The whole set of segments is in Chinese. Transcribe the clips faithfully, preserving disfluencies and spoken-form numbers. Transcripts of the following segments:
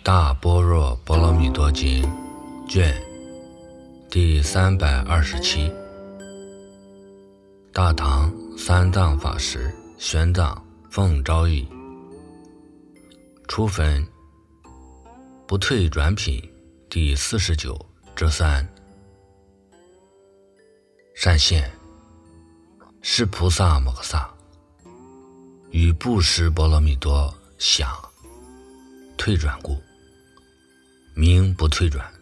大般若波罗蜜多经卷第三百二十七。大唐三藏法师玄奘奉诏译，初分不退转品第四十九之三。善现是菩萨摩诃萨于布施波罗蜜多想退转故，名不退转。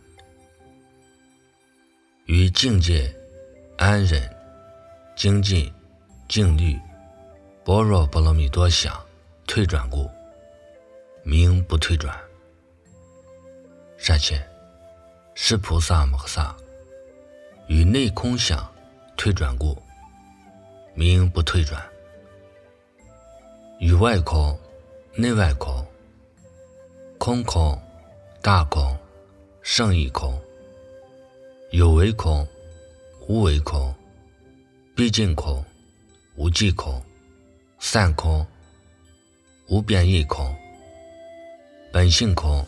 于境界安忍精进静虑般若波罗蜜多想退转故，名不退转。善现是菩萨摩诃萨于内空想退转故，名不退转。于外空内外空空空大空胜义空有为空无为空毕竟空无际空散空无边义空本性空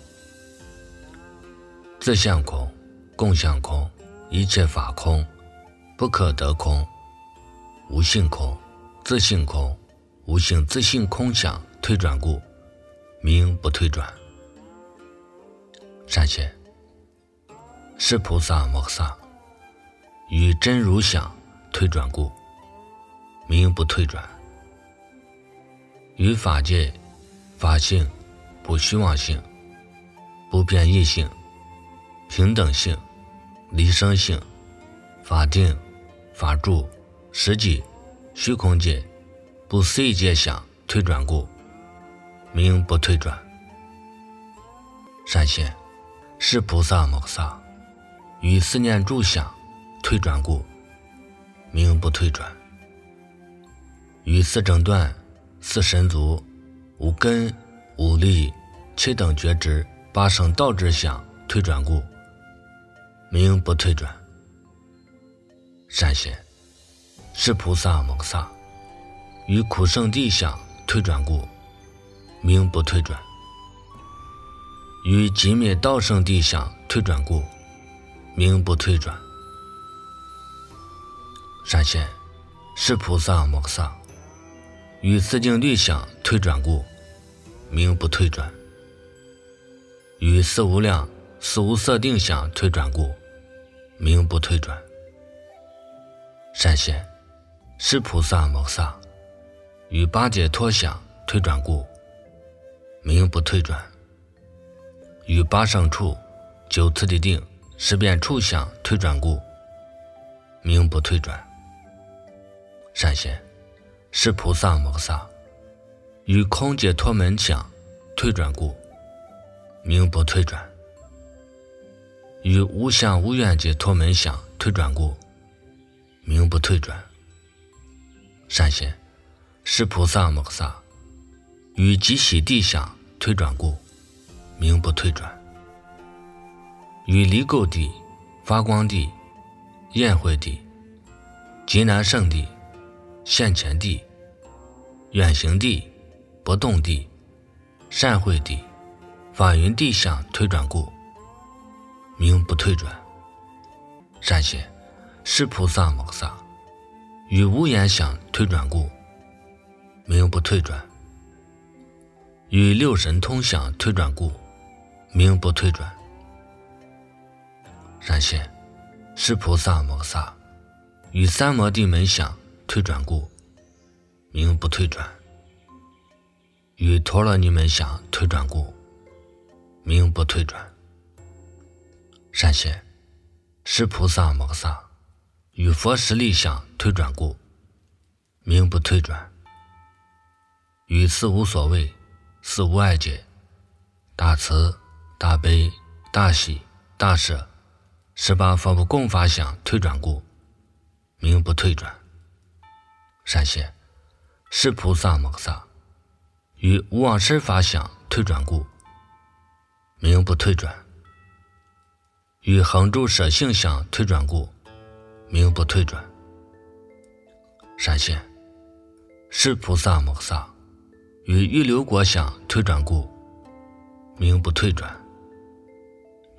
自相空共相空一切法空不可得空无性空自性空无性自性空想退转故，名不退转。善现是菩萨摩诃萨于真如想退转故，名不退转。于法界法性不虚妄性不变异性平等性离生性法定法住实际虚空界不思议界想退转故，名不退转。善现是菩萨摩诃萨于思念住想退转故，名不退转。于四正断四神足无根无力七等觉知八圣道之想退转故，名不退转。善现是菩萨摩诃萨于苦圣地想退转故，名不退转。于极灭道圣地想退转故，名不退转。善现是菩萨摩诃萨于四境律想退转故，名不退转。于四无量四无色定想退转故，名不退转。善现是菩萨摩诃萨于八解脱想退转故，名不退转。于八圣处九次第定十遍处想退转故，名不退转。善现是菩萨摩诃萨于空解脱门想退转故，名不退转。于无相无愿解脱门想退转故，名不退转。善现是菩萨摩诃萨于极喜地想退转故，名不退转。于离垢地发光地宴会地极难胜地现前地远行地不动地善会地法云地想退转故，名不退转。善现是菩萨摩诃萨于无眼想退转故，名不退转。于六神通想退转故，名不退转。善现是菩萨摩诃萨于三摩地门想退转故，名不退转。于陀罗尼门想退转故，名不退转。善现是菩萨摩诃萨与佛实力想退转故，名不退转。于四无所谓四无碍解大慈大悲大喜大舍十八佛不共法想退转故，名不退转。善现是菩萨摩诃萨于无妄生法想退转故，名不退转。于恒住舍性想退转故，名不退转。善现是菩萨摩诃萨于预流果想退转故，名不退转。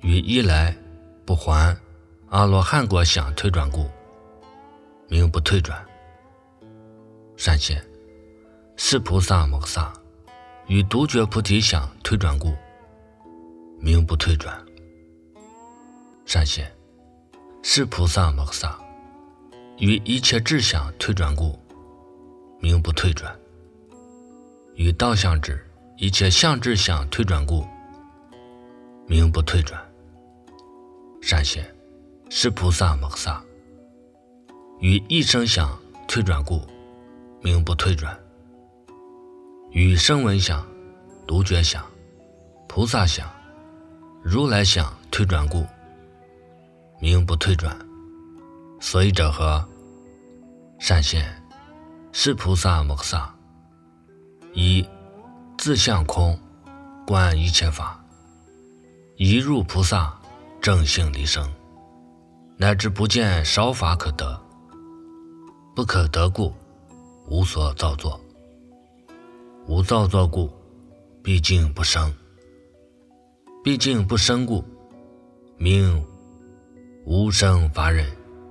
于一来不还阿罗汉果相退转故，名不退转。善现，是菩萨摩诃萨于独觉菩提相退转故，名不退转。善现，是菩萨摩诃萨于一切智相退转故，名不退转。于道相智一切相智相退转故，名不退转。善现，是菩萨摩诃萨于一生相退转故，名不退转。于声闻相、独觉相、菩萨相、如来相退转故，名不退转。所以者何？善现，是菩萨摩诃萨以自相空观一切法，一入菩萨正性离生，乃至不见少法可得，不可得故，无所造作。无造作故，毕竟不生。毕竟不生故，名无生法忍。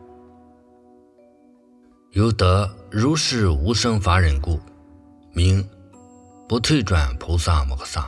由得如是无生法忍故，名不退转菩萨摩诃萨。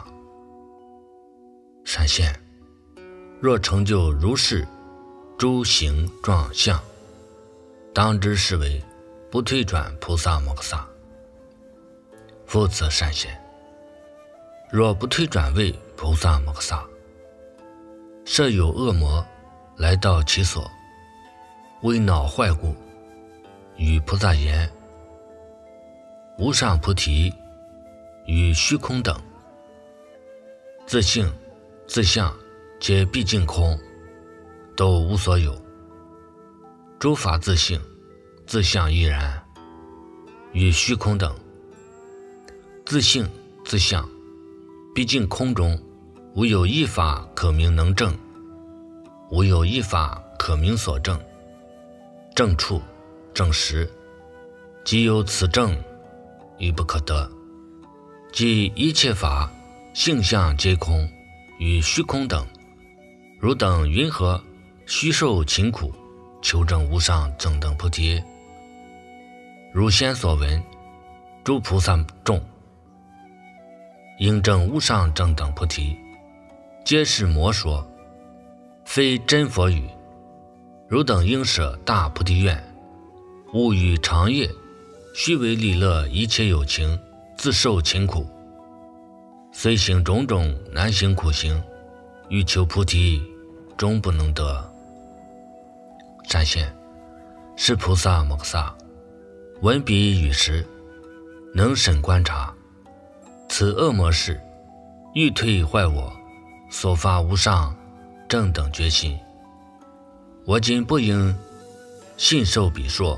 善现，若成就如是诸形状相，当知是为不退转菩萨摩诃萨。复次善现，若不退转为菩萨摩诃萨，设有恶魔来到其所，为恼坏故，与菩萨言：无上菩提与虚空等，自性自相皆毕竟空，都无所有。诸法自性自相亦然，与虚空等，自性自相毕竟空中，无有一法可名能证，无有一法可名所证。证处证实，即有此证，亦不可得。即一切法性相皆空，与虚空等，汝等云何虚受勤苦，求证无上正等菩提？如先所闻，诸菩萨众应证无上正等菩提，皆是魔说，非真佛语。汝等应舍大菩提愿，勿与长夜，须为利乐一切有情，自受勤苦，虽行种种难行苦行，欲求菩提，终不能得。善现，是菩萨摩诃萨闻彼语时，能审观察，此恶魔事欲退坏我所发无上正等决心，我今不应信受彼说。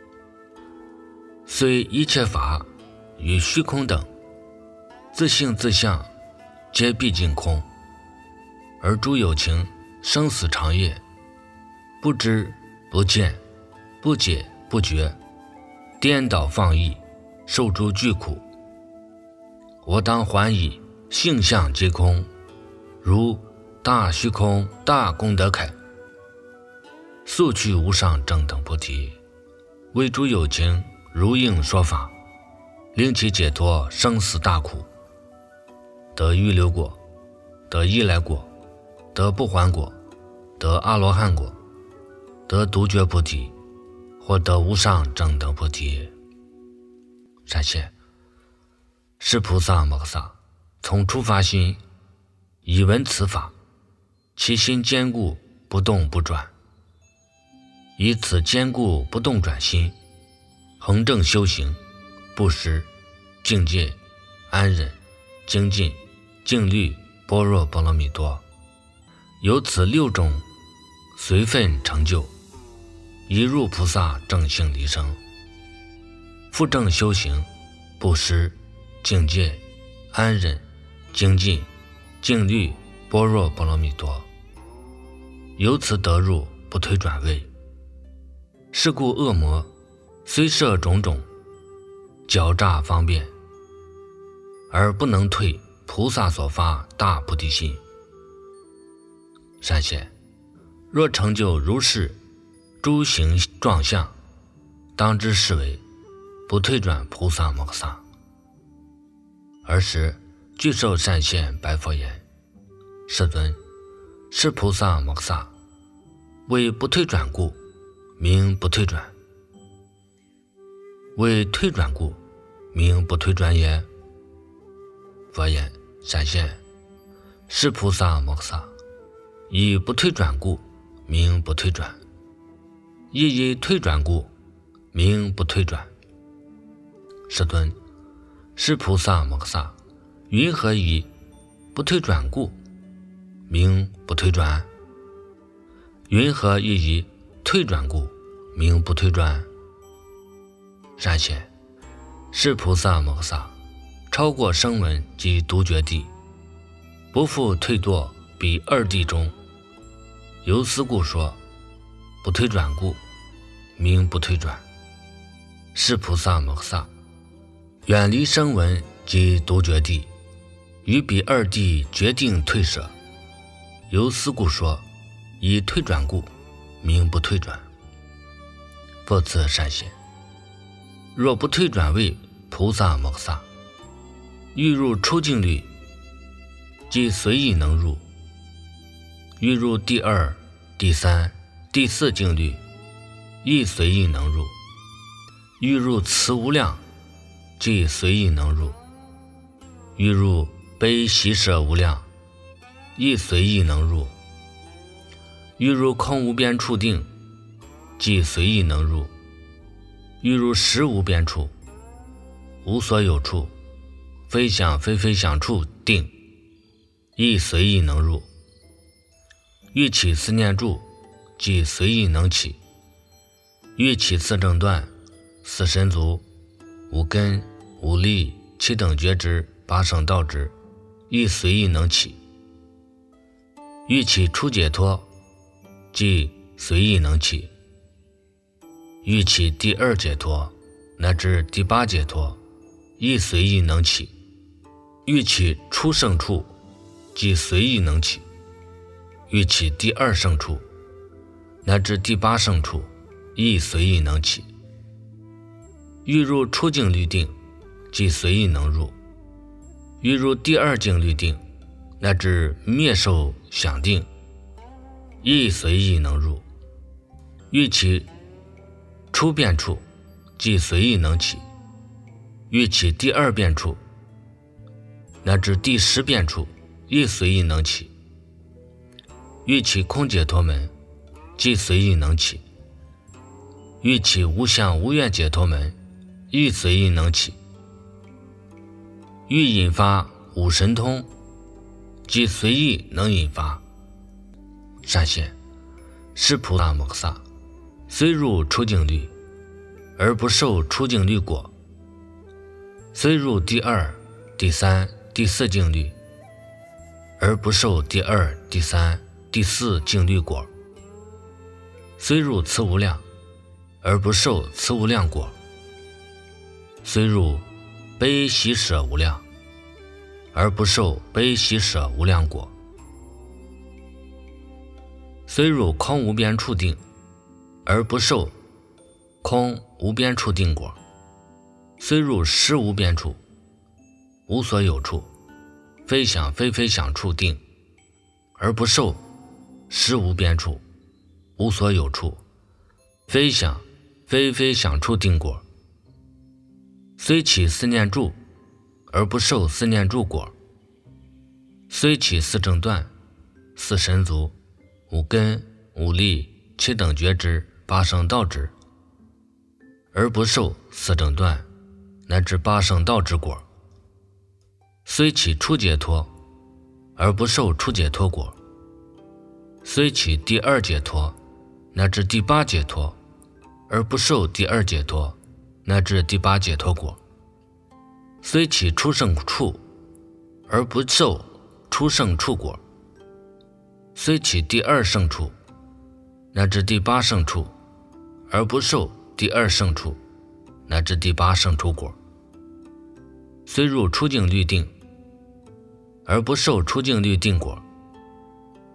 虽一切法与虚空等，自性自相皆毕竟空，而诸有情生死长夜，不知不见不解不觉，颠倒放逸，受诸巨苦。我当还以性相皆空，如大虚空大功德铠，速去无上正等菩提，为诸有情如应说法，令其解脱生死大苦，得预流果，得依来果，得不还果，得阿罗汉果，得独觉菩提，或得无上正等菩提。善现，是菩萨摩诃萨从初发心，以闻此法，其心坚固不动不转，以此坚固不动转心，恒正修行，布施、境界、安忍、精进、静虑、般若波罗蜜多，由此六种随分成就，一入菩萨正性离生。复正修行，布施、境界、安忍、精进、静虑、般若波罗蜜多，由此得入不退转位。是故恶魔虽设种种狡诈方便，而不能退菩萨所发大菩提心。 善贤，若成就如是诸行状相，当知是为不退转菩萨摩诃萨。尔时具受善现白佛言：世尊，是菩萨摩诃萨为不退转故，名不退转；为退转故，名不退转也。佛言：善现，是菩萨摩诃萨以不退转故，名不退转；亦以退转故，名不退转。世尊，是菩萨摩诃萨云何以不退转故，名不退转？云何亦以退转故，名不退转？善现，是菩萨摩诃萨超过声闻及独觉地，不复退堕彼二地中。由斯故说，不退转故，名不退转。是菩萨摩诃萨远离声闻及独觉地，于彼二地决定退舍。由斯故说，以退转故，名不退转。复次善现，若不退转为菩萨摩诃萨，欲入出境律，即随意能入；欲入第二、第三、第四境律，亦随意能入；欲入慈无量，即随意能入；欲入悲喜舍无量，亦随意能入；欲入空无边处定，即随意能入；欲入实无边处，无所有处，非想非非想处定，亦随意能入；欲起思念住，即随意能起；欲起四正断、四神足、五根、五力、七等觉知、八圣道支，亦随意能起；欲起出解脱，即随意能起；欲起第二解脱乃至第八解脱，亦随意能起；欲起出胜处，即随意能起；欲起第二胜处乃至第八胜处，亦随意能起；欲入出境律定，即随意能入；欲入第二境律定乃至灭受想定，亦随意能入；欲起出变处，即随意能起；欲起第二变处乃至第十变处，亦随意能起；欲起空解脱门，即随意能起；欲起无相无愿解脱门，亦随意能起；欲引发五神通，即随意能引发。善现，是菩萨摩诃萨虽入出境律，而不受出境律果；虽入第二、第三、第四境律，而不受第二、第三、第四境律果；虽入慈无量，而不受慈无量果；虽入悲喜舍无量，而不受悲喜舍无量果；虽入空无边处定，而不受空无边处定果；虽入实无边处，无所有处，非想非非想处定，而不受实无边处，无所有处，非想非非想处定果；虽起思念住，而不受思念住果；虽起四正断、四神足、五根、五力、七等觉知、八圣道支，而不受四正断乃至八圣道支果；虽起出解脱，而不受出解脱果；虽起第二解脱乃至第八解脱，而不受第二解脱乃至第八解脱果；虽起出胜处，而不受出胜处果；虽起第二胜处乃至第八胜处，而不受第二胜处乃至第八胜处果；虽入出境律定，而不受出境律定果；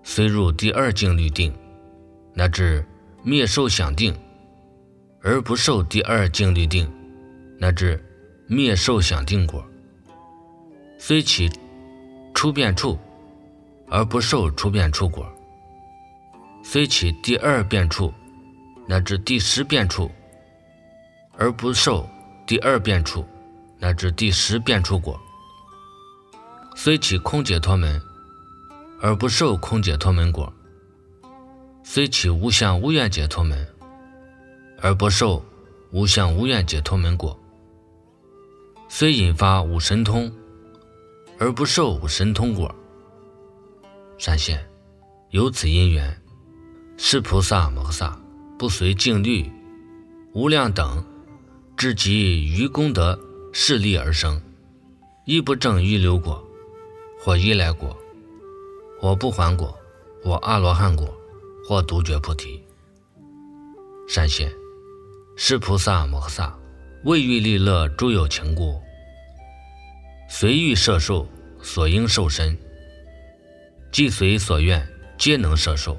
虽入第二境律定，乃至灭受想定，而不受第二境律定，乃至灭受想定果。虽起出变处，而不受出变处果。虽起第二变处，乃至第十变处，而不受第二变处，乃至第十变处果。虽起空解脱门，而不受空解脱门果。虽起无相无愿解脱门，而不受无相无愿解脱门果。虽引发五神通，而不受五神通果。善现，由此因缘，是菩萨摩诃萨不随境律、无量等至极于功德势力而生，亦不证预流果，或依来果，或不还果，或阿罗汉果，或独觉菩提。善现，是菩萨摩诃萨为欲利乐诸有情故，随欲摄受所应受身，即随所愿皆能摄受。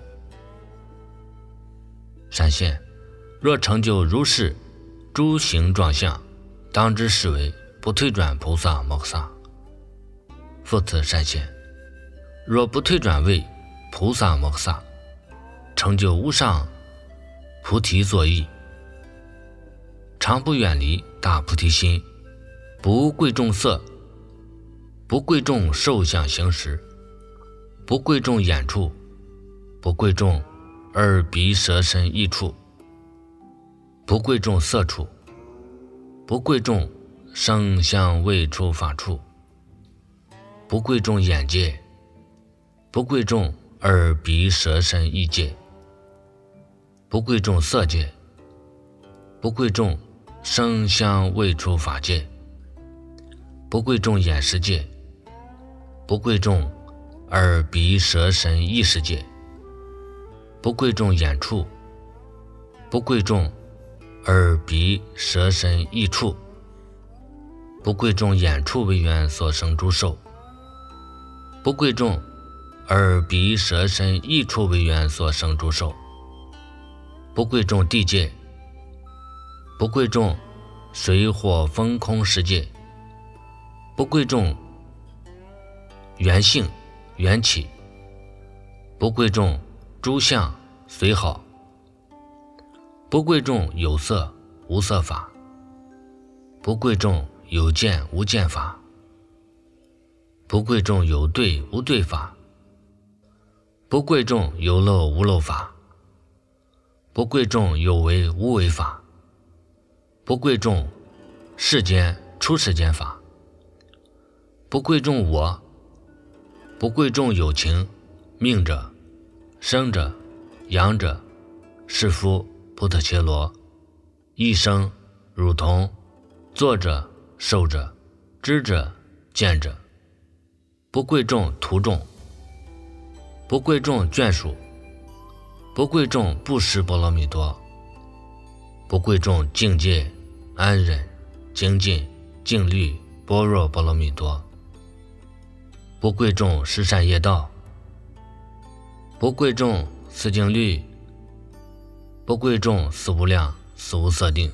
善现，若成就如是诸行状相，当知是为不退转菩萨摩诃萨。复次善现，若不退转为菩萨摩诃萨，成就无上菩提作意，常不远离大菩提心，不贵重色，不贵重受想行识，不贵重眼处，不贵重耳鼻舌身意处，不贵重色处，不贵重声香味触法处，不贵重眼界，不贵重耳鼻舌身意界，不贵重色界，不贵重声香味触法界，不贵重眼识界，不贵重耳鼻舌身意识界，不贵重眼处，不贵重耳鼻舌身意处，不贵重眼处为缘所生诸受，不贵重耳鼻舌身意处为缘所生诸受，不贵重地界，不贵重水火风空世界，不贵重缘性缘起，不贵重诸相随好，不贵重有色无色法，不贵重有见无见法，不贵重有对无对法，不贵重有漏无漏法，不贵重有为无为法，不贵重世间出世间法，不贵重我，不贵重有情命者生者养者是夫菩提伽罗一生如同作者受者知者见者，不贵重徒众，不贵重眷属，不贵重布施波罗蜜多，不贵重境界安忍精进静虑般若波罗蜜多，不贵重十善业道，不贵重四静虑，不贵重四无量四无色定，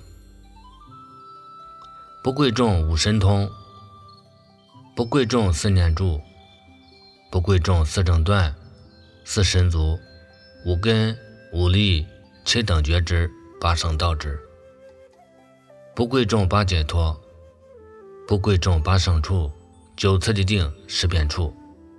不贵重五神通，不贵重四念住，不贵重四正断四神足五根五力七等觉知八圣道知，不贵重八解脱，不贵重八圣处九次第定十遍处，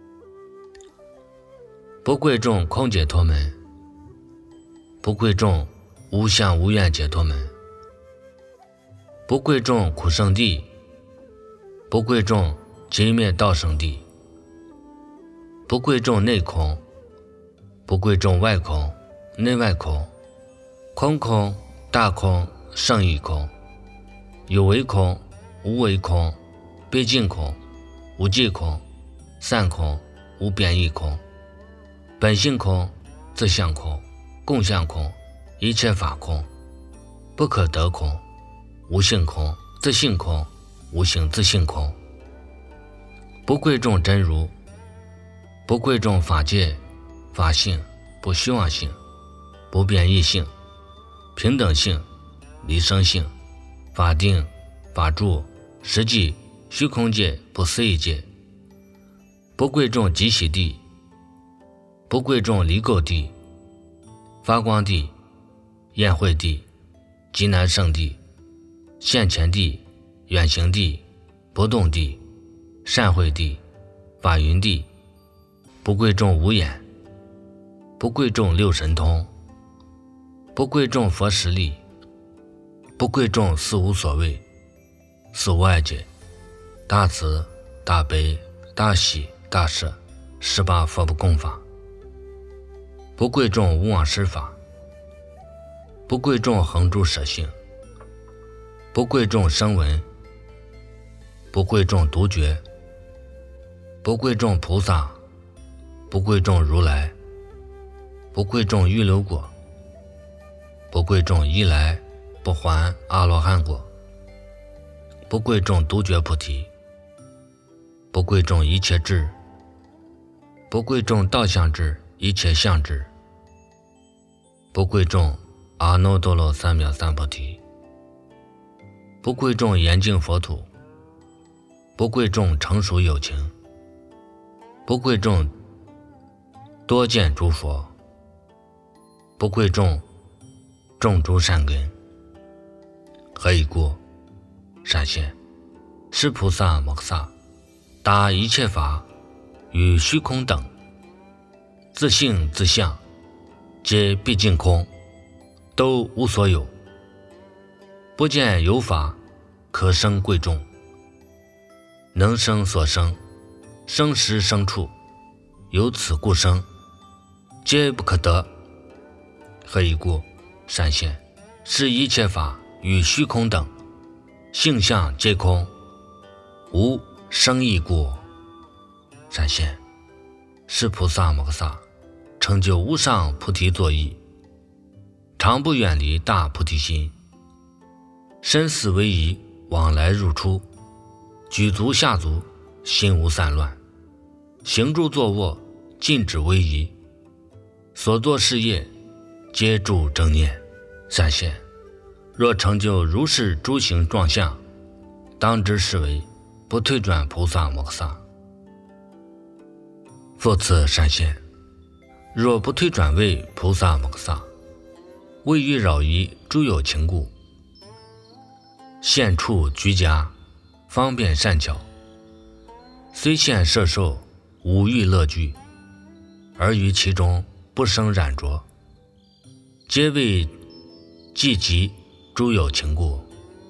不贵重空解脱门，不贵重无相无愿解脱门，不贵重苦圣地，不贵重极灭道圣地，不贵重内空，不贵重外空内外空，空空大空圣义空，有为空无为空毕竟空无际空散空无变异空，本性空自相空共相空一切法空，不可得空无性空自性空无性自性空，不贵重真如，不贵重法界法性、不虚妄性、不变异性、平等性、离生性、法定、法住、实际、虚空界、不思议界，不贵重极喜地，不贵重离垢地、发光地、宴会地、极难胜地、现前地、远行地、不动地、善会地、法云地，不贵重无眼，不贵重六神通，不贵重佛实力，不贵重四无所谓、四无碍界、大慈、大悲、大喜、大舍、十八佛不共法，不贵重无妄施法，不贵重恒住舍性，不贵重声闻，不贵重独觉，不贵重菩萨，不贵重如来，不贵重预流果，不贵重一来不还阿罗汉果，不贵重独觉菩提，不贵重一切智，不贵重道相智、一切相智，不贵重阿耨多罗三藐三菩提，不贵重严净佛土，不贵重成熟有情，不贵重多见诸佛，不贵重种诸善根。何以故？善现，是菩萨摩诃萨达一切法与虚空等，自性自相，皆毕竟空，都无所有，不见有法可生贵重，能生所生，生时生处，由此故生，皆不可得。何以故？善现，是一切法与虚空等，性相皆空，无生异故。善现，是菩萨摩诃萨成就无上菩提作意，常不远离大菩提心，身思为仪，往来入出，举足下足，心无散乱，行住坐卧，尽止为仪，所作事业皆住正念。善现，若成就如是诸行状相，当知是为不退转菩萨摩诃萨。复次善现，若不退转为菩萨摩诃萨，为欲扰夷诸有情故，现处居家，方便善巧，虽现摄受五欲乐具，而于其中不生染着，皆为寂极诸有情故。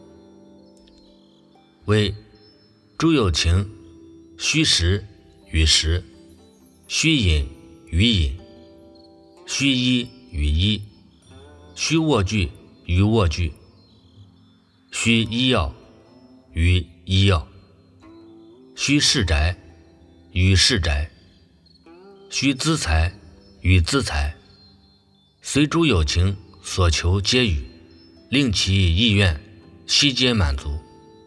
为诸有情虚实与实，虚隐与隐，虚一与一，虚卧具与卧具，虚医药与医药，虚市宅与市宅，虚资财与资财，随诸有情所求皆与，令其意愿悉皆满足。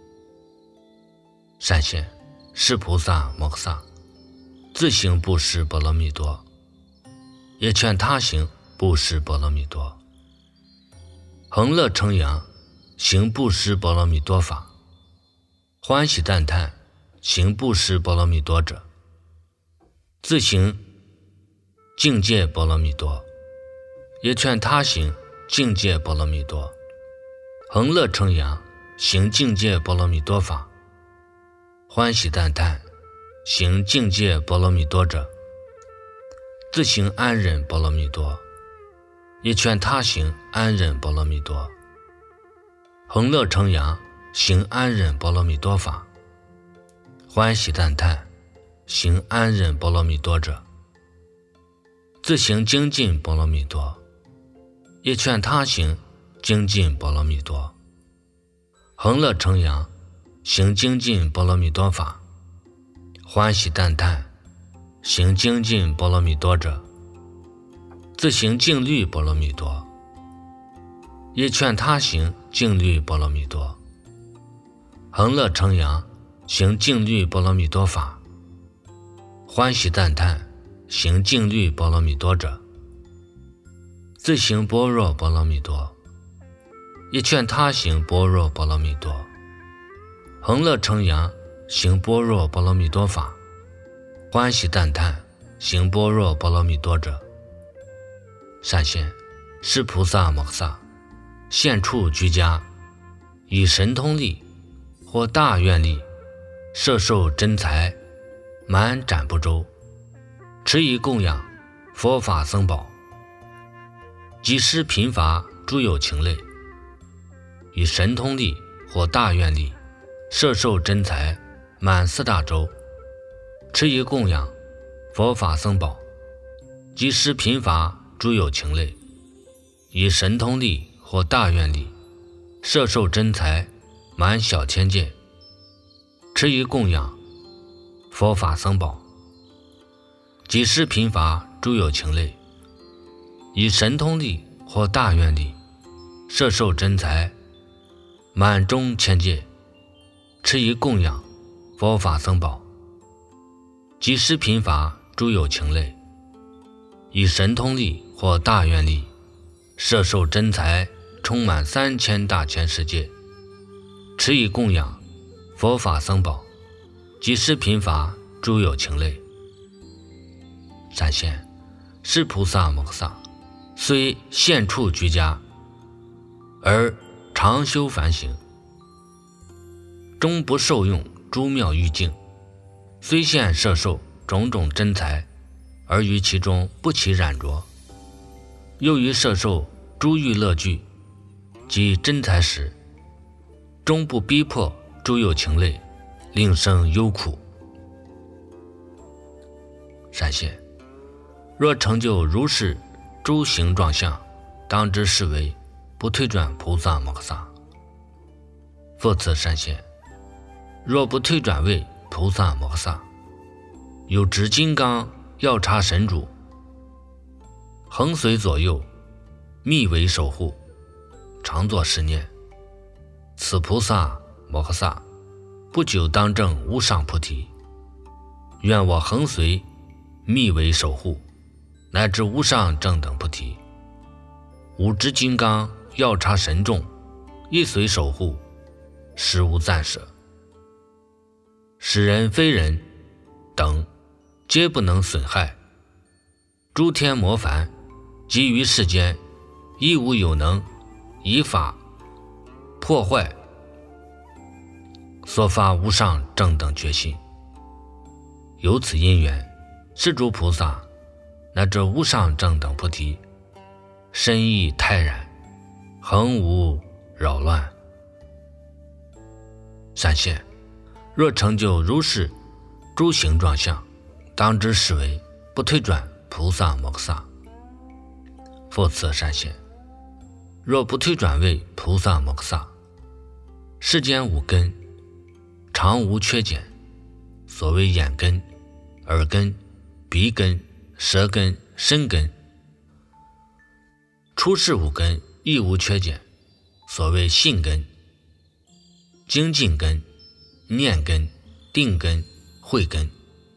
善现，是菩萨摩诃萨自行布施波罗蜜多，也劝他行布施波罗蜜多，恒乐称扬行布施波罗蜜多法，欢喜赞叹行布施波罗蜜多者，自行境界波罗蜜多，也劝他行境界波罗蜜多，恒乐称扬行境界波罗蜜多法，欢喜赞叹行境界波罗蜜多者，自行安忍波罗蜜多，也劝他行安忍波罗蜜多，恒乐称扬行安忍波罗蜜多法，欢喜赞叹行安忍波罗蜜多者，自行精进波罗蜜多，也劝他行精进波罗蜜多，恒乐称扬行精进波罗蜜多法，欢喜赞叹行精进波罗蜜多者，自行静虑波罗蜜多，也劝他行静虑波罗蜜多，恒乐称扬行静虑波罗蜜多法，欢喜赞叹行净律波罗蜜多者，自行般若波罗蜜多，亦劝他行般若波罗蜜多。恒乐称扬行般若波罗蜜多法，欢喜赞叹行般若波罗蜜多者，善现是菩萨摩诃萨现处居家，以神通力或大愿力，摄受真财满展不周，持以供养佛法僧宝，即施贫乏诸有情类，以神通力或大愿力，摄受真财满四大洲，持以供养佛法僧宝，即施贫乏诸有情类，以神通力或大愿力，摄受真财满小千界，持以供养佛法僧宝，即施贫乏诸有情类，以神通力或大愿力，摄受真财满中千界，持以供养佛法僧宝，即施贫乏诸有情类，以神通力或大愿力，摄受真财充满三千大千世界，持以供养佛法僧宝，即施贫乏诸有情类。善现是菩萨摩诃萨虽现处居家，而常修梵行，终不受用诸妙欲境，虽现摄受种种真财，而于其中不起染着，又于摄受诸欲乐具及真财时，终不逼迫诸有情类，令生忧苦。善现若成就如是诸形状相，当知是为不退转菩萨摩诃萨。复次善现，若不退转为菩萨摩诃萨，有执金刚药叉神主，恒随左右，密为守护，常作是念：此菩萨摩诃萨不久当证无上菩提，愿我恒随密为守护，乃至无上正等菩提。五支金刚药叉神众，一随守护，实无暂舍。使人非人等，皆不能损害。诸天魔梵及于世间，亦无有能以法破坏所发无上正等觉心。由此因缘，是诸菩萨乃至无上正等菩提，身意泰然，恒无扰乱。善现若成就如是诸形状相，当知是为不退转菩萨摩诃萨。复次善现，若不退转为菩萨摩诃萨，世间五根常无缺减，所谓眼根、耳根、鼻根、舌根、身根，出世五根亦无缺减，所谓信根、精进根、念根、定根、慧根。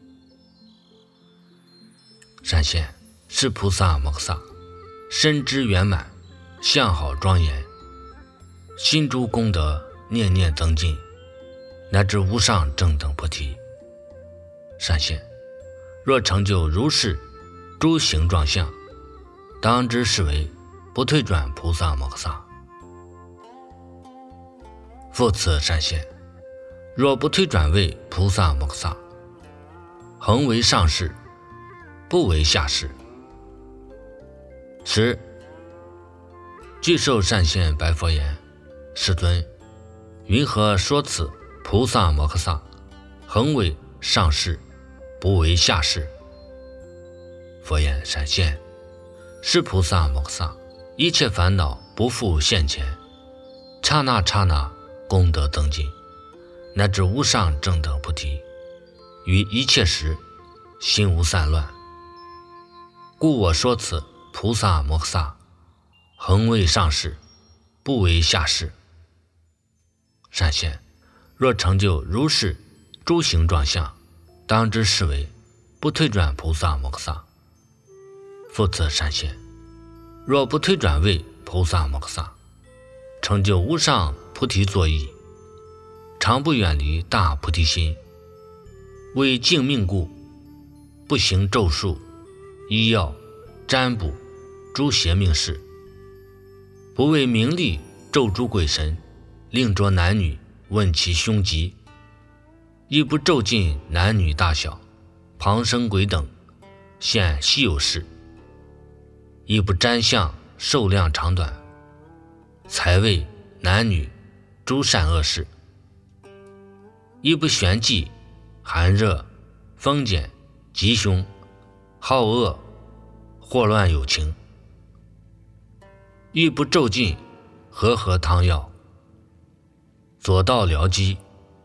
善现是菩萨摩诃萨身知圆满，相好庄严，心诸功德念念增进，乃至无上正等菩提。善现若成就如是诸形状相，当知是为不退转菩萨摩诃萨。复次善现，若不退转为菩萨摩诃萨，恒为上士，不为下士。十具受善现白佛言：世尊，云何说此菩萨摩诃萨恒为上士，不为下士？佛言：善现，是菩萨摩诃萨一切烦恼不复现前，刹那刹那功德增进，乃至无上正等菩提，于一切时心无散乱。故我说此菩萨摩诃萨恒为上士，不为下士。善现若成就如是诸形状相，当知是为不退转菩萨摩诃萨。复次善现，若不退转为菩萨摩诃萨，成就无上菩提作意，常不远离大菩提心，为净命故，不行咒术、医药、占卜诸邪命事，不为名利咒诸鬼神，令着男女问其凶吉，亦不咒尽男女大小、旁生鬼等现稀有事，亦不占相寿量长短、财位男女诸善恶事，亦不旋忌寒热、风减、吉凶、好恶、祸乱有情，亦不咒尽和合汤药、左道疗机、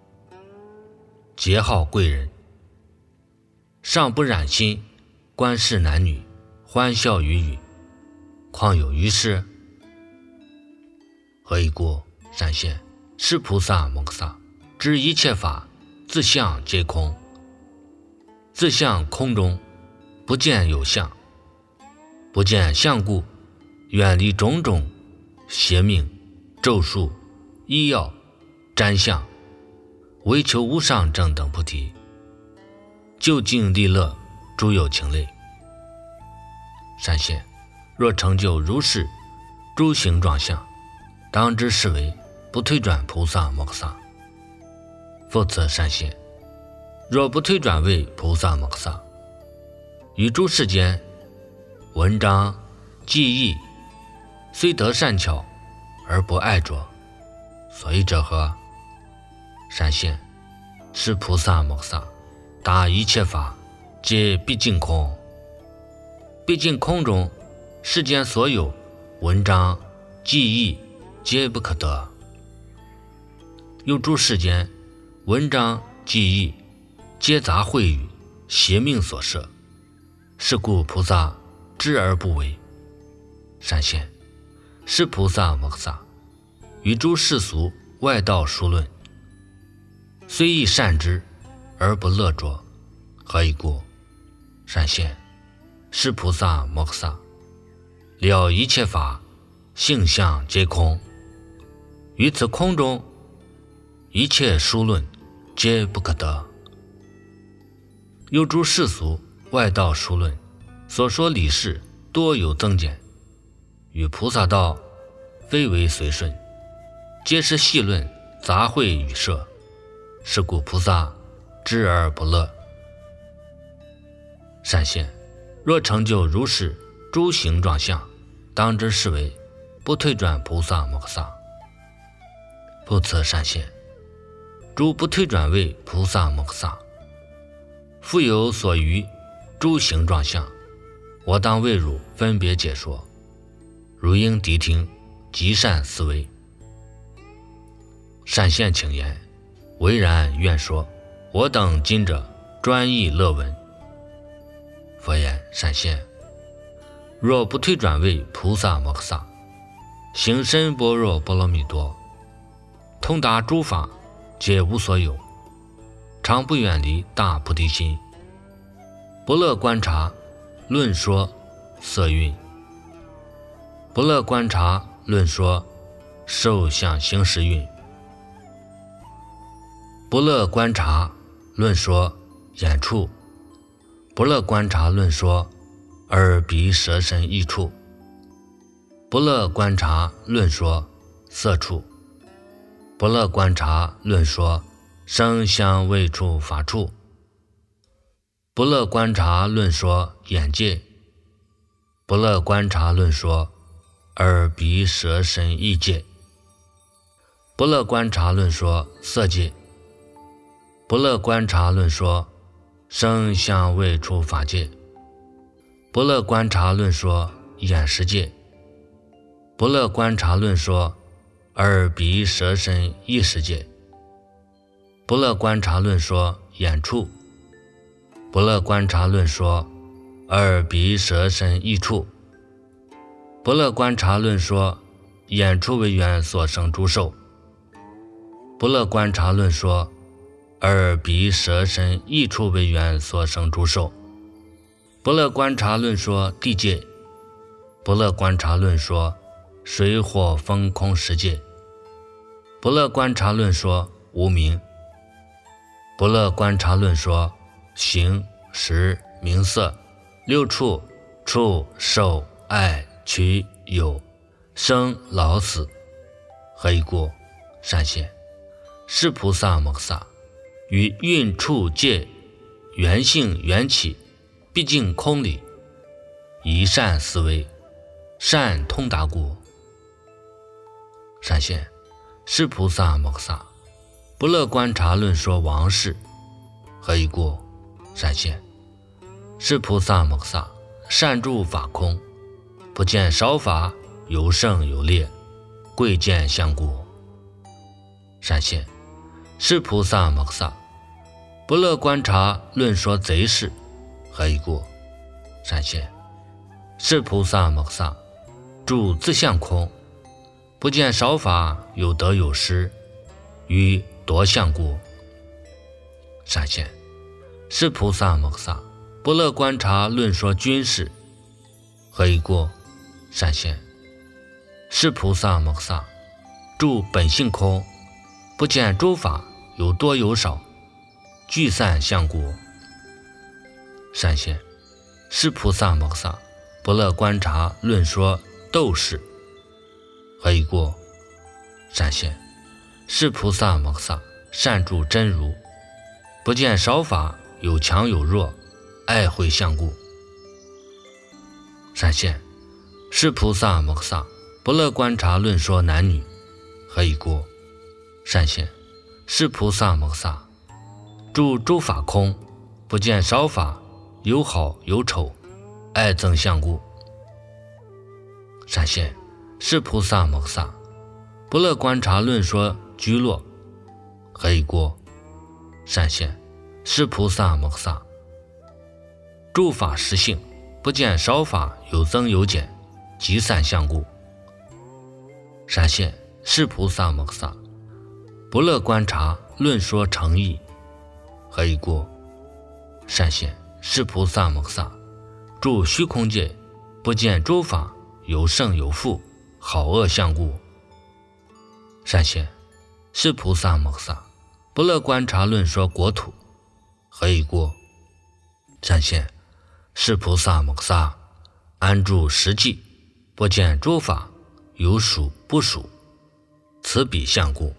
结好贵人，尚不染心观视男女欢笑语语，况有余事？何以故？善现，是菩萨摩诃萨知一切法自相皆空，自相空中不见有相，不见相故，远离种种邪命、咒术、医药、占相，唯求无上正等菩提，究竟利乐诸有情类。善现，若成就如是诸行状相，当知是为不退转菩萨摩诃萨。复次善现，若不退转为菩萨摩诃萨，于诸世间文章技艺虽得善巧而不爱着，所以者何？善现，是菩萨摩诃萨达一切法皆毕竟空，毕竟空中世间所有文章技艺皆不可得，又诸世间文章技艺皆杂秽语邪命所摄，是故菩萨知而不为。善现，是菩萨摩诃萨于诸世俗外道殊论，虽亦善知而不乐着。何以故？善现，是菩萨摩诃萨了一切法性相皆空，于此空中一切殊论皆不可得。又诸世俗外道殊论所说理事多有增减，与菩萨道非为随顺，皆是细论杂秽语摄，是故菩萨知而不乐。善现，若成就如是诸行状相，当知是为不退转菩萨摩诃萨。复次善现，诸不退转为菩萨摩诃萨，复有所余诸行状相，我当为汝分别解说，汝应谛听，极善思维。善现请言，唯然愿说，我等今者专意乐闻。佛言：善现，若不退转为菩萨摩诃萨，行深般若波罗蜜多，通达诸法皆无所有，常不远离大菩提心，不乐观察论说色蕴，不乐观察论说受想行识蕴，不乐观察论说眼处，不乐观察论说耳鼻舌身意处，不乐观察论说色处，不乐观察论说声香味触法处，不乐观察论说眼界，不乐观察论说耳鼻舌身意界，不乐观察论说色界，不乐观察论说声香味触法界，不乐观察论说眼识界，不乐观察论说耳鼻舌身意识界，不乐观察论说眼处，不乐观察论说耳鼻舌身意处，不乐观察论说眼处为缘所生诸受，不乐观察论说耳鼻舌身意处为缘所生诸受， 不乐观察论说地界，不乐观察论说水火风空十界，不乐观察论说无明，不乐观察论说形识名色六处触受爱取有生老死，何以故？善现是菩萨摩诃萨于蕴处界缘性缘起毕竟空理，以善思维，善通达故。善现是菩萨摩诃萨不乐观察论说王事，何以故？善现是菩萨摩诃萨善住法空，不见少法有胜有劣，贵贱相故。善现是菩萨摩诃萨不乐观察论说贼事，何以故？善现是菩萨摩诃萨住自相空，不见少法有得有失，于夺相故。善现是菩萨摩诃萨不乐观察论说军事，何以故？善现是菩萨摩诃萨住本性空，不见诸法有多有少，聚散相故。善现是菩萨摩诃萨不乐观察论说斗士，何以故？善现是菩萨摩诃萨善住真如，不见少法有强有弱，爱会相故。善现是菩萨摩诃萨不乐观察论说男女，何以故？善现是菩萨摩诃萨住诸法空，不见少法有好有丑，爱憎相故。善现是菩萨摩诃萨不乐观察论说居落，何以故？善现是菩萨摩诃萨诸法实性，不见少法有增有减，集散相故。善现是菩萨摩诃萨不乐观察论说诚意，何以故？善现是菩萨摩诃萨住虚空界，不见诸法有胜有负，好恶相故。善现是菩萨摩诃萨不乐观察论说国土，何以故？善现是菩萨摩诃萨安住实际，不见诸法有属不属，此彼相故。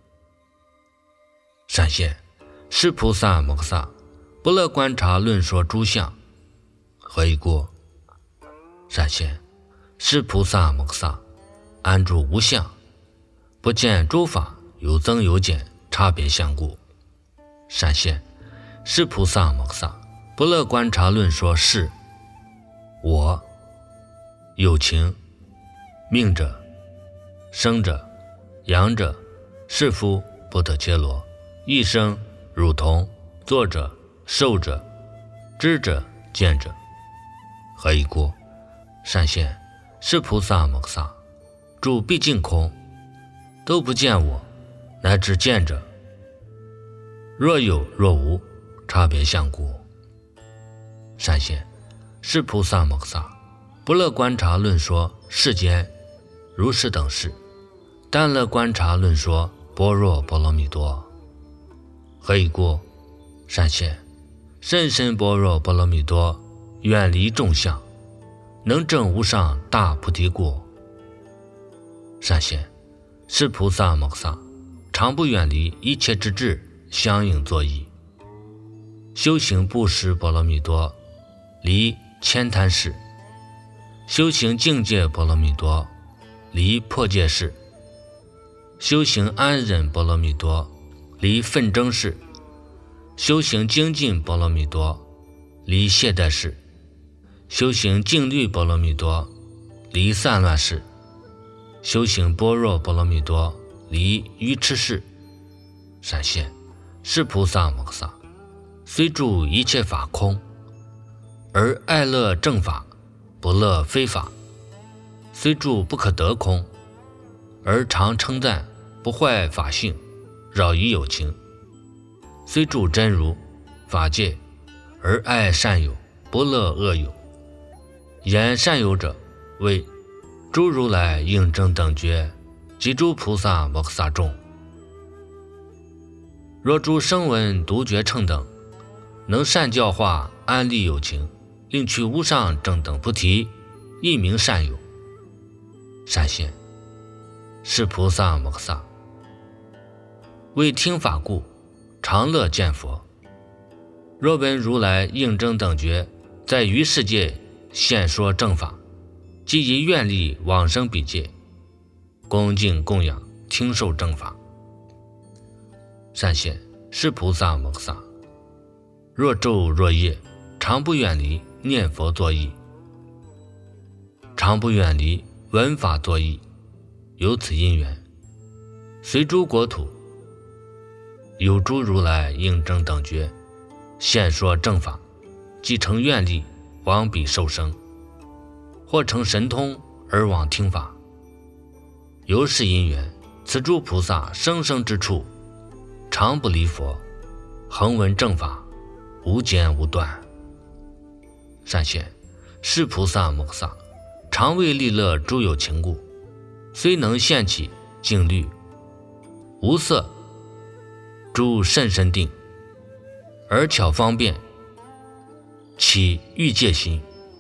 善现是菩萨摩诃萨不乐观察论说诸相，何以故？善现是菩萨摩诃萨安住无相，不见诸法有增有减，差别相故。善现是菩萨摩诃萨不乐观察论说是我有情命者生者阳者是夫不得揭罗一生乳童作者受者知者见者，何以故？善现是菩萨摩诃萨住毕竟空，都不见我乃至见者，若有若无，差别相故。善现是菩萨摩诃萨不乐观察论说世间如是等事，但乐观察论说般若波罗蜜多，何以故？善现甚深般若波罗蜜多，远离众相，能证无上大菩提故。善现是菩萨摩诃萨常不远离一切之智，相应作意，修行布施波罗蜜多，离慳贪事；修行境界波罗蜜多，离破戒事；修行安忍波罗蜜多，离纷争事；修行精进波罗蜜多，离懈怠事；修行静虑波罗蜜多，离散乱事；修行般若波罗蜜多，离愚痴事。善现是菩萨摩诃萨虽住一切法空，而爱乐正法，不乐非法；虽住不可得空，而常称赞不坏法性，扰于有情；虽住真如法界，而爱善友， 不乐恶友。言善友者，为诸如来应正等觉及诸菩萨摩诃萨众。若诸声闻独觉乘等，能善教化安利有情，令取无上正等菩提，亦名善友。善现，是菩萨摩诃萨。为听法故，常乐见佛。若闻如来应正等觉在于世界现说正法，即以愿力往生彼界，恭敬供养听受正法。善现，是菩萨摩诃萨。若昼若夜，常不远离念佛作意，常不远离闻法作意，有此因缘，随诸国土有诸如来应正等觉现说正法，即成愿力往彼受生，或成神通而往听法。由是因缘，此诸菩萨生生之处，常不离佛，恒闻正法，无间无断。善现，是菩萨摩诃萨。常为利乐诸有情故，虽能现起静虑无色诸甚深定，而巧方便起欲界心，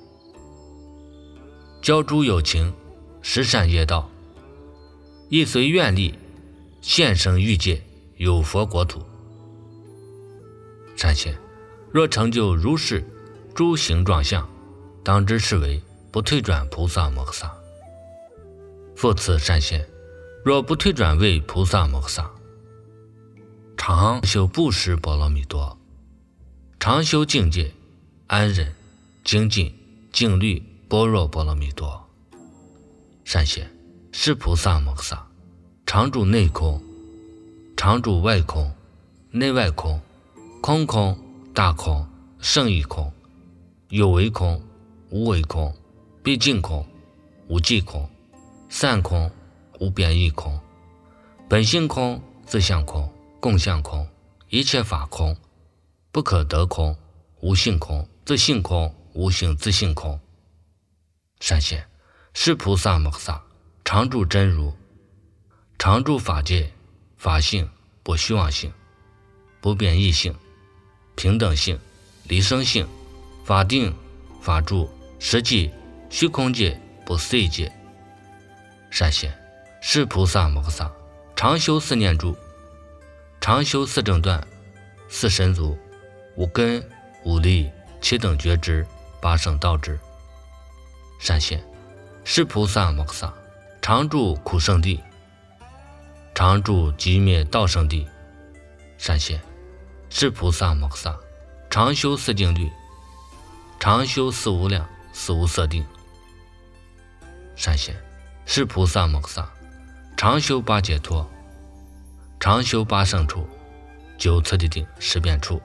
教诸有情实善业道，亦随愿力现生欲界有佛国土。善现，若成就如是诸形状相，当知是为不退转菩萨摩诃萨。复次善现，若不退转为菩萨摩诃萨，常修布施波罗蜜多，常修境界安忍精进静虑般若波罗蜜多。善现，是菩萨摩诃萨。常住内空，常住外空，内外空，空空大空胜义空，有为空无为空，毕竟空无际空，散空无边义空，本性空自相空共相空，一切法空不可得空，无性空自性空无性自性空。善现，是菩萨摩诃萨。常住真如，常住法界法性不虚妄性，不变异性，平等性离生性，法定法住实际虚空界不思议界。善现，是菩萨摩诃萨。常修四念住，常修四正断，四神足，五根五力七等觉知，八圣道知。善现，是菩萨摩诃萨。常住苦圣地，常住寂灭道圣地。善现，是菩萨摩诃萨。常修四定律，常修四无量四无色定。善现，是菩萨摩诃萨。常修八解脱，常修八胜处，九次第定十变处。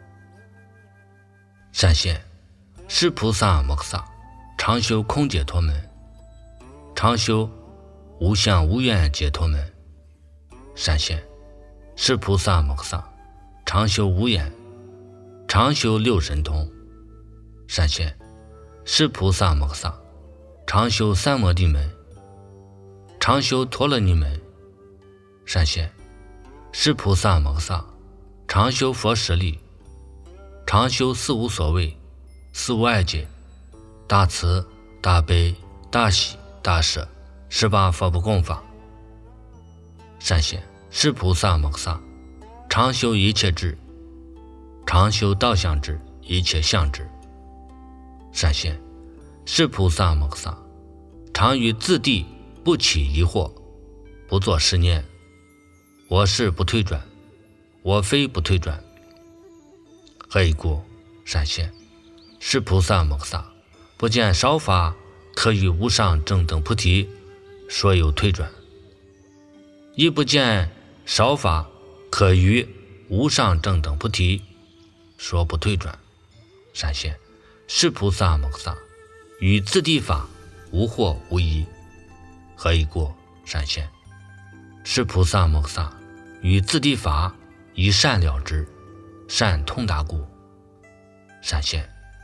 善现，是菩萨摩诃萨。常修空解脱门，常修无相无愿解脱门。善现，是菩萨摩诃萨。常修无眼，常修六神通。善现，是菩萨摩诃萨。常修三摩地门，常修陀罗尼门。善现，是菩萨摩诃萨。常修佛实力，常修四无所谓四无碍解，大慈大悲大喜大舍十八佛不共法。善现，是菩萨摩诃萨。常修一切智，常修道相智一切相智。善现，是菩萨摩诃萨。常于自地不起疑惑，不作是念，我是不退转，我非不退转。何以故？善现，是菩萨摩诃萨。不见少法可于无上正等菩提说有退转，亦不见少法可于无上正等菩提说不退转。善现，是菩萨摩诃萨。与自地法无惑无疑。何以故？善现，是菩萨摩诃萨。与自地法以善了之，善通达故。善现，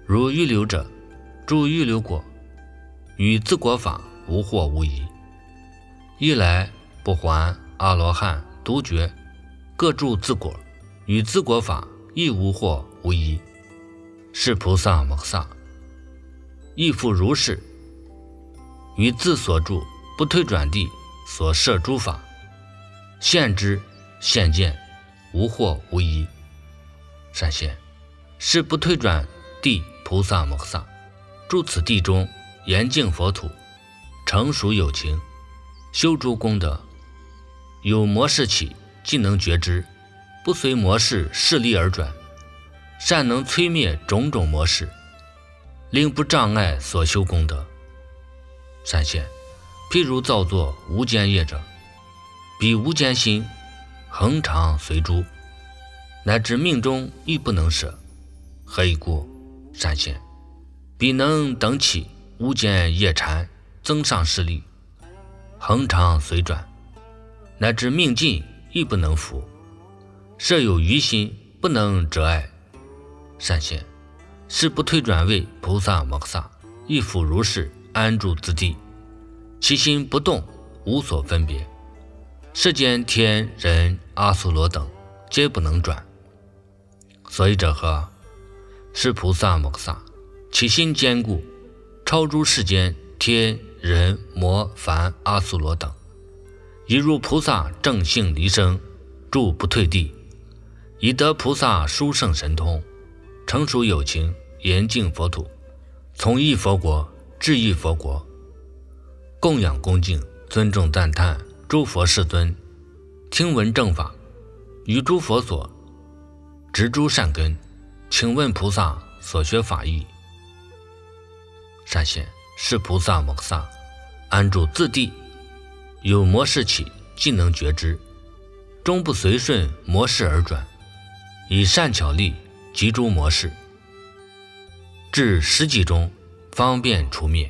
如预流者，诸预流果，与自果法无惑无疑。一来不还阿罗汉独觉，各住自果，与自果法亦无惑无疑。是菩萨摩诃萨亦复如是，于自所住不退转地所摄诸法，现知现见，无惑无疑。善现，是不退转地菩萨摩诃萨住此地中，严净佛土，成熟有情，修诸功德，有魔事起，既能觉知，不随魔事势力而转，善能摧灭种种魔事，令不障碍所修功德。善现，譬如造作无间业者，彼无间心恒常随诸，乃至命中亦不能舍。何以故？善现，彼能等起无间业缠，增上势力，恒常随转，乃至命尽亦不能服，设有余心，不能折碍。善现，是不退转位菩萨摩诃萨亦复如是，安住自地，其心不动，无所分别。世间天人阿苏罗等皆不能转。所以者何？是菩萨摩诃萨其心坚固，超诸世间天人魔梵阿苏罗等，已入菩萨正性离生，住不退地，已得菩萨殊胜神通，成熟有情，严净佛土，从一佛国至一佛国，供养恭敬，尊重赞叹诸佛世尊，听闻正法，于诸佛所植诸善根，请问菩萨所学法义。善现，是菩萨摩诃萨安住自地，有魔事起，既能觉知，终不随顺魔事而转，以善巧力集诸魔事，至实际中方便除灭，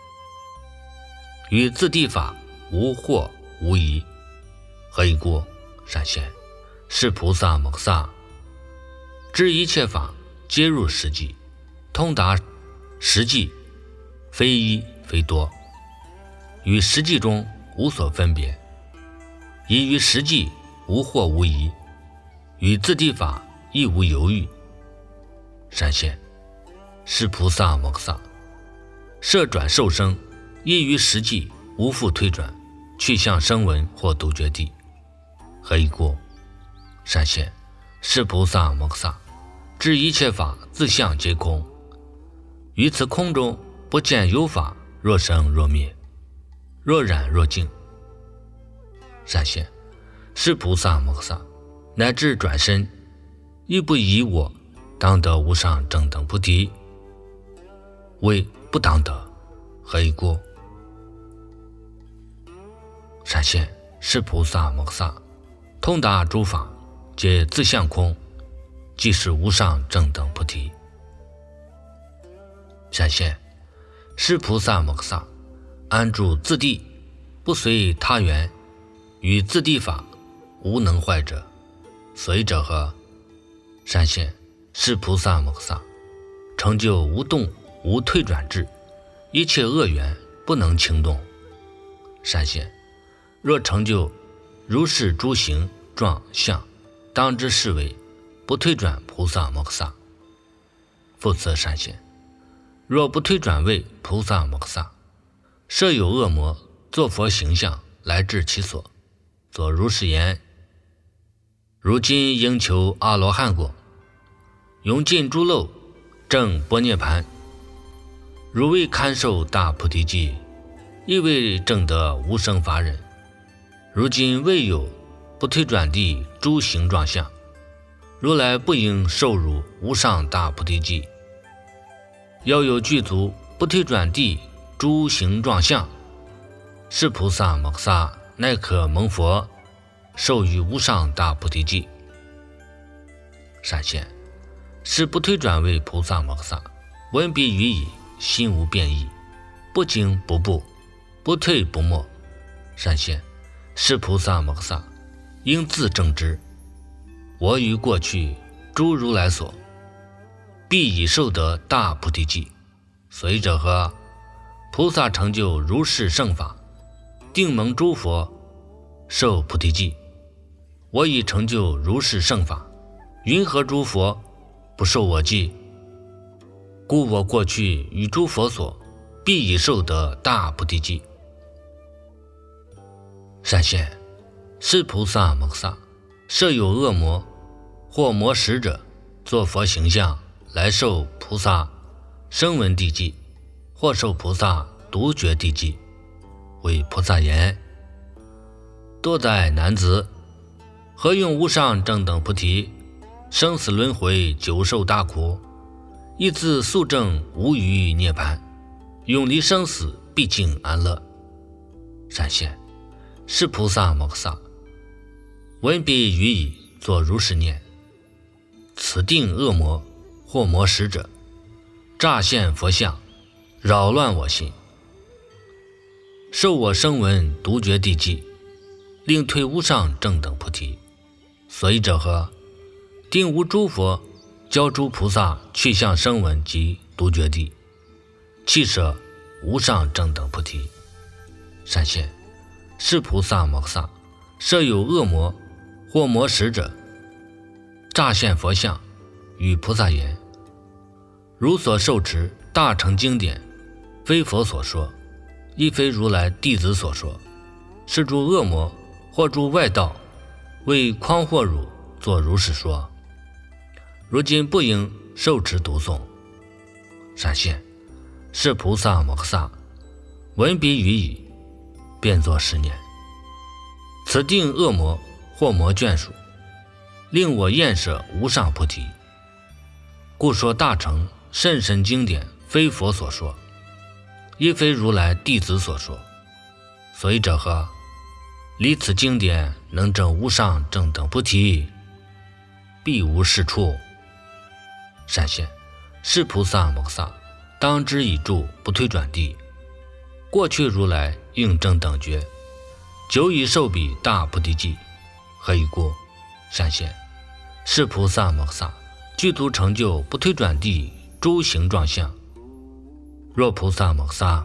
与自地法无惑无疑。何以故？善现，是菩萨摩诃萨知一切法皆入实际，通达实际，非一非多，与实际中无所分别，已于实际无惑无疑，与自地法亦无犹豫。善现，是菩萨摩诃萨摄转受生，亦于实际无复退转，去向声闻或独觉地。何以故？善现，是菩萨摩诃萨知一切法自相皆空，于此空中不见有法若生若灭，若染若净。善现，是菩萨摩诃萨乃至转身，亦不以我当得无上正等菩提，为不当得。何以故？善现，是菩萨摩诃萨通达诸法皆自相空，即是无上正等菩提。善现，是菩萨摩诃萨安住自地，不随他缘，与自地法无能坏者。所以者何？善现，是菩萨摩诃萨成就无动无退转智，一切恶缘不能轻动。善现，若成就如是诸行状相，当知是为不退转菩萨摩诃萨。复次善现，若不退转为菩萨摩诃萨，设有恶魔作佛形象来至其所，作如是言：如今应求阿罗汉果，永尽诸漏，正般涅盘。如为堪受大菩提记，亦为正得无生法忍。如今未有不退转地诸形状相，如来不应受辱无上大菩提记。要有具足不退转地诸形状相，是菩萨摩诃萨乃可蒙佛授予无上大菩提记。善现，是不退转为菩萨摩诃萨闻彼语已，心无变异，不惊不怖，不退不没。善现，是菩萨摩诃萨应自正知，我于过去诸如来所必以受得大菩提记。随者何？菩萨成就如是圣法，定蒙诸佛受菩提记。我已成就如是圣法，云何诸佛不受我记？故我过去与诸佛所，必以受得大菩提记。善现，是菩萨摩诃萨，设有恶魔或魔使者，作佛形象来受菩萨声闻地记，或受菩萨独觉地记。为菩萨言：多哉男子，何用无上正等菩提，生死轮回久受大苦，亦自速证无余涅槃，永离生死，毕竟安乐。善现，是菩萨摩诃萨，闻彼语已，作如是念：此定恶魔或魔使者，乍现佛相，扰乱我心，受我声闻独觉地记，令退无上正等菩提。所以者何？定无诸佛教诸菩萨去向声闻及独觉地，弃舍无上正等菩提。善现，是菩萨摩诃萨，设有恶魔或魔使者，乍现佛相，与菩萨言：如所受持大乘经典，非佛所说，亦非如来弟子所说，是诸恶魔或诸外道为诳惑汝，作如是说。如今不应受持读诵。善现，是菩萨摩诃萨，闻彼语已，便作是念：此定恶魔或魔眷属，令我厌舍无上菩提，故说大乘甚深经典，非佛所说，亦非如来弟子所说。所以者何？离此经典，能证无上正等菩提，必无是处。善现，是菩萨摩诃萨，当知已住不退转地。过去如来应正等觉，久已受彼大菩提记。何以故？善现，是菩萨摩诃萨，具足成就不退转地诸形状相。若菩萨摩诃萨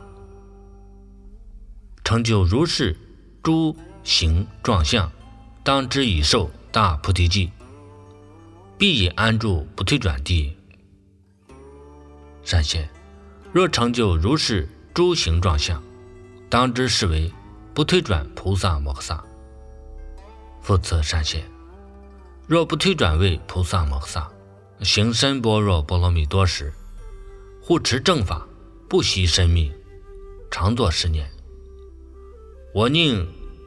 成就如是诸形状相，当知已受大菩提记，必以安住不退转地。善现，若成就如是诸形状相，当知是为不退转菩萨摩诃萨。复次善现，若不退转为菩萨摩诃萨，行深般若波罗蜜多时，护持正法，不惜生命，常作是念：我宁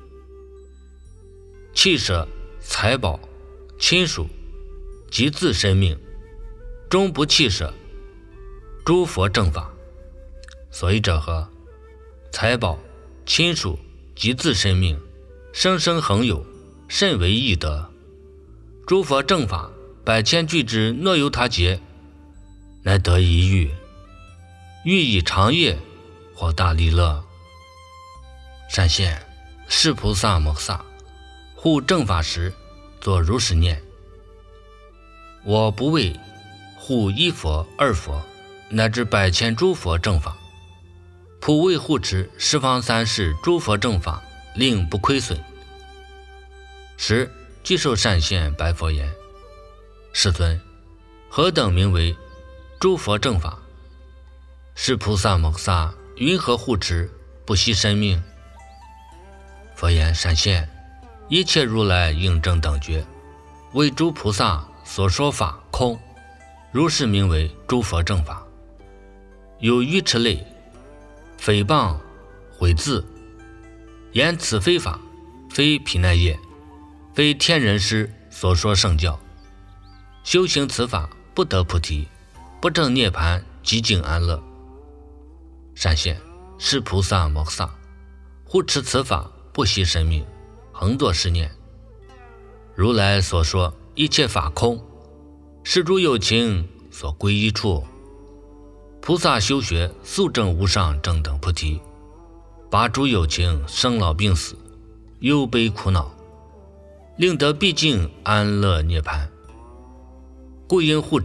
弃舍财宝亲属及自身命，终不弃舍诸佛正法。所以者何？财宝亲属及自身命，生生恒有，甚为易得。诸佛正法百千俱之若由他劫，乃得一遇，欲以长夜或大利乐。善现，是菩萨摩诃萨，护正法时，作如是念：我不为护一佛二佛，乃至百千诸佛正法，普为护持十方三世诸佛正法，令不亏损。时具受善现白佛言：世尊，何等名为诸佛正法？是菩萨摩诃萨云何护持，不惜生命？佛言：善现，一切如来应正等觉，为诸菩萨所说法空，如是名为诸佛正法。有愚痴类诽谤毁字，言此非法，非毗奈耶，非天人师所说圣教，修行此法不得菩提，不证涅槃，极静安乐。善现，是菩萨摩诃萨，护持此法，不惜生命，恒作是念：如来所说一切法空，是诸有情所归依处。菩萨修学速证无上正等菩提，拔诸有情生老病死，忧悲苦恼，令得毕竟安乐涅槃。故应护持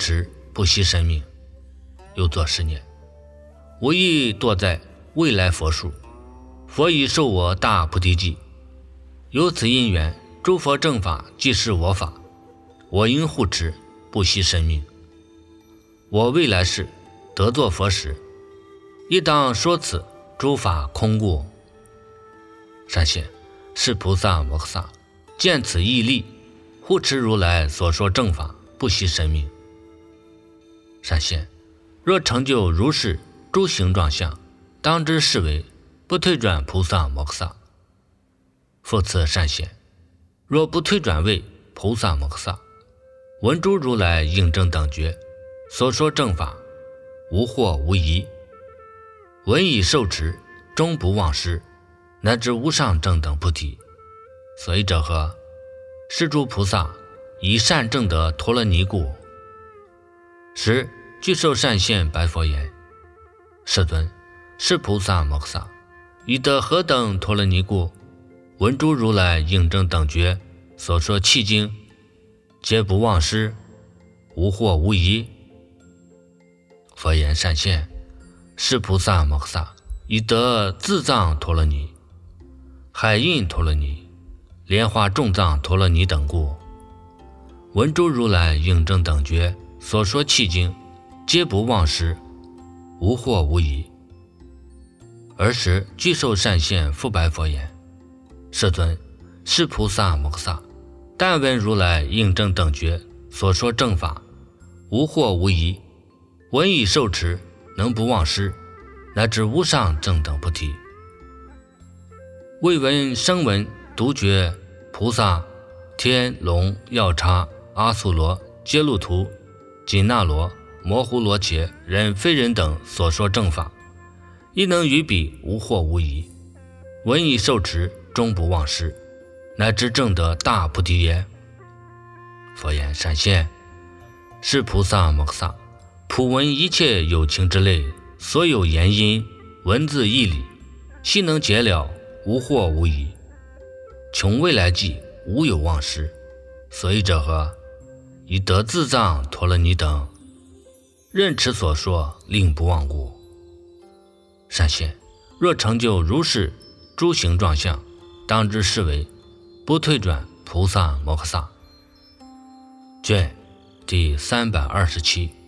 不惜生命。又作十年，我亦堕在未来佛树，佛已授我大菩提记。由此因缘，诸佛正法即是我法，我应护持，不惜生命。我未来世得作佛时，亦当说此诸法空故。善现，是菩萨摩诃萨见此义利，护持如来所说正法，不惜生命。善现，若成就如是诸形状相，当知是为不退转菩萨摩诃萨。复次善现，若不退转为菩萨摩诃萨，闻诸如来应正等觉所说正法，无惑无疑，闻已受持，终不忘失，乃至无上正等菩提。所以者何？是诸菩萨以善正得陀罗尼故。时具受善现白佛言：世尊，是菩萨摩诃萨以得何等陀罗尼故？闻诸如来应正等觉所说契经，皆不忘失，无惑无疑。佛言：善现，是菩萨摩诃萨以得自藏陀罗尼、海印陀罗尼、莲花众藏陀罗尼等故。闻诸如来应正等觉所说契经，皆不忘失，无惑无疑。尔时具受善现复白佛言：世尊，是菩萨摩诃萨但闻如来应正等觉所说正法，无惑无疑，闻已受持，能不忘失，乃至无上正等菩提。未闻声闻独觉菩萨、天龙药叉、阿素罗、揭露图、紧那罗、摩呼罗伽、人非人等所说正法，亦能于彼无惑无疑，闻已受持，终不忘失，乃至正得大菩提耶？佛言：善现，是菩萨摩诃萨普闻一切有情之类所有言音文字义理，悉能解了，无惑无疑，穷未来际无有忘失。所以者何？以得自藏陀罗尼等，任持所说，令不忘故。善现，若成就如是诸形状相，当知是为不退转菩萨摩诃萨。卷第三百二十七。